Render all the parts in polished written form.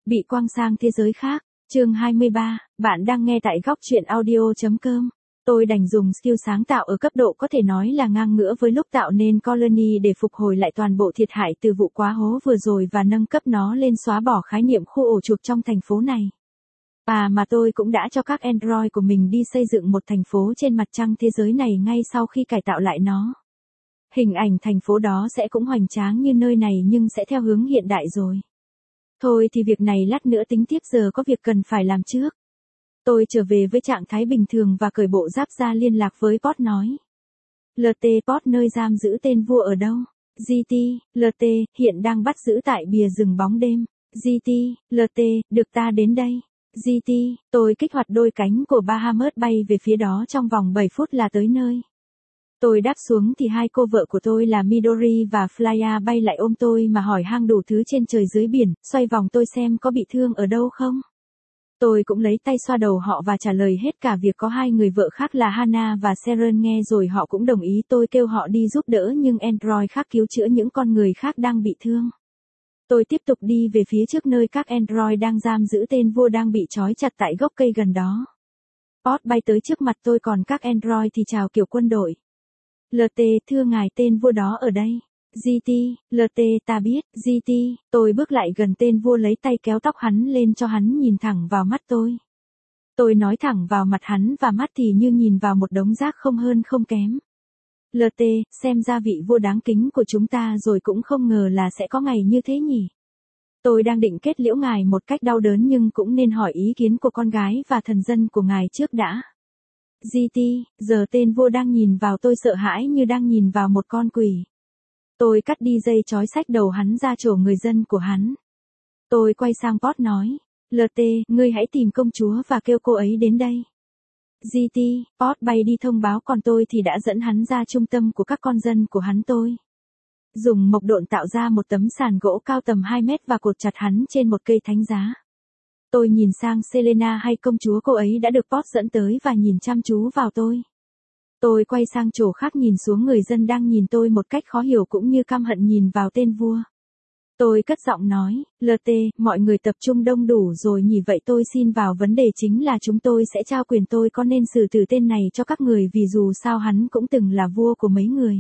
Bị quăng sang thế giới khác. Chương 23, bạn đang nghe tại góc truyện audio.com. Tôi đành dùng skill sáng tạo ở cấp độ có thể nói là ngang ngửa với lúc tạo nên Colony để phục hồi lại toàn bộ thiệt hại từ vụ quá hố vừa rồi và nâng cấp nó lên xóa bỏ khái niệm khu ổ chuột trong thành phố này. Mà tôi cũng đã cho các Android của mình đi xây dựng một thành phố trên mặt trăng thế giới này ngay sau khi cải tạo lại nó. Hình ảnh thành phố đó sẽ cũng hoành tráng như nơi này nhưng sẽ theo hướng hiện đại rồi. Thôi thì việc này lát nữa tính tiếp, giờ có việc cần phải làm trước. Tôi trở về với trạng thái bình thường và cởi bộ giáp ra liên lạc với Pod nói. LT Pod, nơi giam giữ tên vua ở đâu? GT, LT, hiện đang bắt giữ tại bìa rừng bóng đêm. GT, LT, được ta đến đây. GT, tôi kích hoạt đôi cánh của Bahamut bay về phía đó trong vòng 7 phút là tới nơi. Tôi đáp xuống thì hai cô vợ của tôi là Midori và Flya bay lại ôm tôi mà hỏi han đủ thứ trên trời dưới biển, xoay vòng tôi xem có bị thương ở đâu không. Tôi cũng lấy tay xoa đầu họ và trả lời hết cả việc có hai người vợ khác là Hana và Seren nghe rồi họ cũng đồng ý. Tôi kêu họ đi giúp đỡ nhưng Android khác cứu chữa những con người khác đang bị thương. Tôi tiếp tục đi về phía trước nơi các Android đang giam giữ tên vua đang bị trói chặt tại gốc cây gần đó. Pod bay tới trước mặt tôi còn các Android thì chào kiểu quân đội. LT, thưa ngài, tên vua đó ở đây. GT, LT, ta biết. GT, tôi bước lại gần tên vua lấy tay kéo tóc hắn lên cho hắn nhìn thẳng vào mắt tôi. Tôi nói thẳng vào mặt hắn và mắt thì như nhìn vào một đống rác không hơn không kém. LT, xem ra vị vua đáng kính của chúng ta rồi cũng không ngờ là sẽ có ngày như thế nhỉ. Tôi đang định kết liễu ngài một cách đau đớn nhưng cũng nên hỏi ý kiến của con gái và thần dân của ngài trước đã. GT, giờ tên vua đang nhìn vào tôi sợ hãi như đang nhìn vào một con quỷ. Tôi cắt đi dây trói xách đầu hắn ra chỗ người dân của hắn. Tôi quay sang Pod nói, LT, ngươi hãy tìm công chúa và kêu cô ấy đến đây. GT, Pod bay đi thông báo còn tôi thì đã dẫn hắn ra trung tâm của các con dân của hắn tôi. Dùng mộc độn tạo ra một tấm sàn gỗ cao tầm 2 mét và cột chặt hắn trên một cây thánh giá. Tôi nhìn sang Selena hay công chúa cô ấy đã được Pod dẫn tới và nhìn chăm chú vào tôi. Tôi quay sang chỗ khác nhìn xuống người dân đang nhìn tôi một cách khó hiểu cũng như căm hận nhìn vào tên vua. Tôi cất giọng nói, LT, mọi người tập trung đông đủ rồi nhỉ, vậy tôi xin vào vấn đề chính là chúng tôi sẽ trao quyền tôi có nên xử tử tên này cho các người vì dù sao hắn cũng từng là vua của mấy người.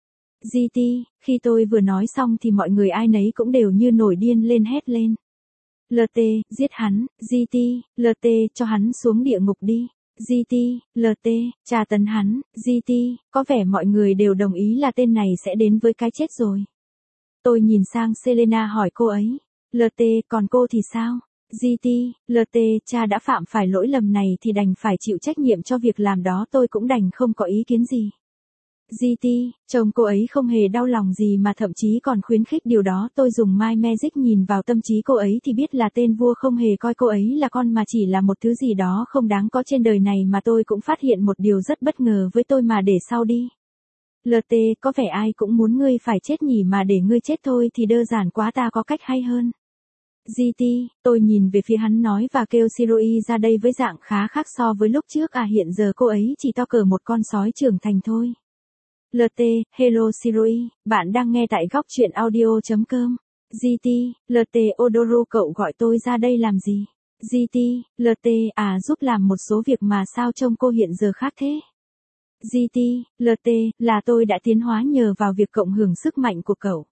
GT, khi tôi vừa nói xong thì mọi người ai nấy cũng đều như nổi điên lên hét lên. LT, giết hắn. GT, LT, cho hắn xuống địa ngục đi. GT, LT, tra tấn hắn. GT, có vẻ mọi người đều đồng ý là tên này sẽ đến với cái chết rồi. Tôi nhìn sang Selena hỏi cô ấy. LT, còn cô thì sao? GT, LT, cha đã phạm phải lỗi lầm này thì đành phải chịu trách nhiệm cho việc làm đó, tôi cũng đành không có ý kiến gì. GT, chồng cô ấy không hề đau lòng gì mà thậm chí còn khuyến khích điều đó. Tôi dùng My Magic nhìn vào tâm trí cô ấy thì biết là tên vua không hề coi cô ấy là con mà chỉ là một thứ gì đó không đáng có trên đời này. Mà tôi cũng phát hiện một điều rất bất ngờ với tôi mà để sau đi. LT, có vẻ ai cũng muốn ngươi phải chết nhỉ, mà để ngươi chết thôi thì đơn giản quá, ta có cách hay hơn. GT, tôi nhìn về phía hắn nói và kêu Shiroi ra đây với dạng khá khác so với lúc trước. Hiện giờ cô ấy chỉ to cỡ một con sói trưởng thành thôi. LT, hello Shiroi, bạn đang nghe tại góc truyện audio.com. GT, LT, Odoru, cậu gọi tôi ra đây làm gì? GT, LT, giúp làm một số việc mà sao trông cô hiện giờ khác thế? GT, LT, là tôi đã tiến hóa nhờ vào việc cộng hưởng sức mạnh của cậu.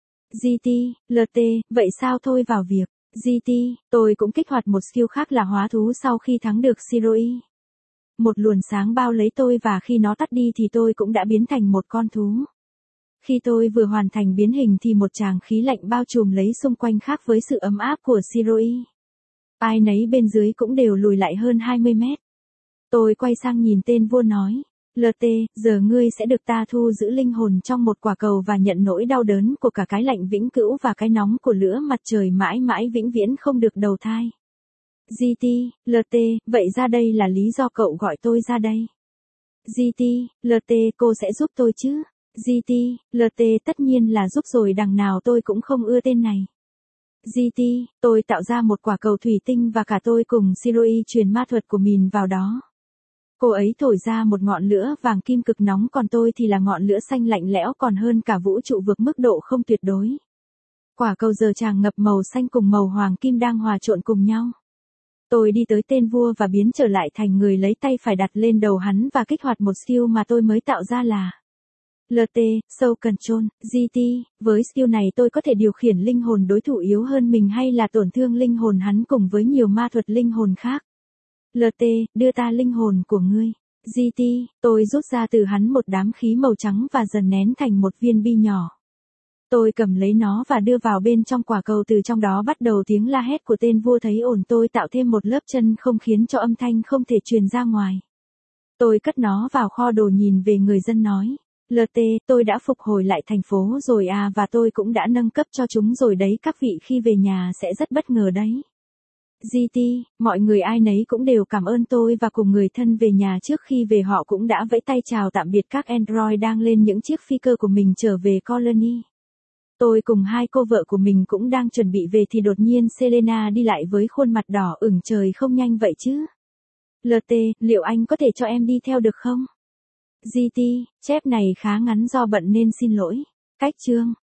GT, LT, vậy sao, thôi vào việc. GT, tôi cũng kích hoạt một skill khác là hóa thú sau khi thắng được Shiroi. Một luồng sáng bao lấy tôi và khi nó tắt đi thì tôi cũng đã biến thành một con thú. Khi tôi vừa hoàn thành biến hình thì một tràng khí lạnh bao trùm lấy xung quanh khác với sự ấm áp của Shiroi. Ai nấy bên dưới cũng đều lùi lại hơn 20 mét. Tôi quay sang nhìn tên vua nói, LT, giờ ngươi sẽ được ta thu giữ linh hồn trong một quả cầu và nhận nỗi đau đớn của cả cái lạnh vĩnh cửu và cái nóng của lửa mặt trời mãi mãi vĩnh viễn không được đầu thai. GT, LT, vậy ra đây là lý do cậu gọi tôi ra đây. GT, LT, cô sẽ giúp tôi chứ? GT, LT, tất nhiên là giúp rồi, đằng nào tôi cũng không ưa tên này. GT, tôi tạo ra một quả cầu thủy tinh và cả tôi cùng Shiroi truyền ma thuật của mình vào đó. Cô ấy thổi ra một ngọn lửa vàng kim cực nóng còn tôi thì là ngọn lửa xanh lạnh lẽo còn hơn cả vũ trụ vượt mức độ không tuyệt đối. Quả cầu giờ chàng ngập màu xanh cùng màu hoàng kim đang hòa trộn cùng nhau. Tôi đi tới tên vua và biến trở lại thành người lấy tay phải đặt lên đầu hắn và kích hoạt một skill mà tôi mới tạo ra là LT, Soul Control, GT. Với skill này tôi có thể điều khiển linh hồn đối thủ yếu hơn mình hay là tổn thương linh hồn hắn cùng với nhiều ma thuật linh hồn khác. LT, đưa ta linh hồn của ngươi. GT, tôi rút ra từ hắn một đám khí màu trắng và dần nén thành một viên bi nhỏ. Tôi cầm lấy nó và đưa vào bên trong quả cầu, từ trong đó bắt đầu tiếng la hét của tên vua thấy ổn. Tôi tạo thêm một lớp chân không khiến cho âm thanh không thể truyền ra ngoài. Tôi cất nó vào kho đồ, nhìn về người dân nói. LT, tôi đã phục hồi lại thành phố rồi à, và tôi cũng đã nâng cấp cho chúng rồi đấy, các vị khi về nhà sẽ rất bất ngờ đấy. GT, mọi người ai nấy cũng đều cảm ơn tôi và cùng người thân về nhà trước khi về họ cũng đã vẫy tay chào tạm biệt các android đang lên những chiếc phi cơ của mình trở về Colony. Tôi cùng hai cô vợ của mình cũng đang chuẩn bị về thì đột nhiên Selena đi lại với khuôn mặt đỏ ửng. Trời, không nhanh vậy chứ. LT, liệu anh có thể cho em đi theo được không? GT, chép này khá ngắn do bận nên xin lỗi. Cách chương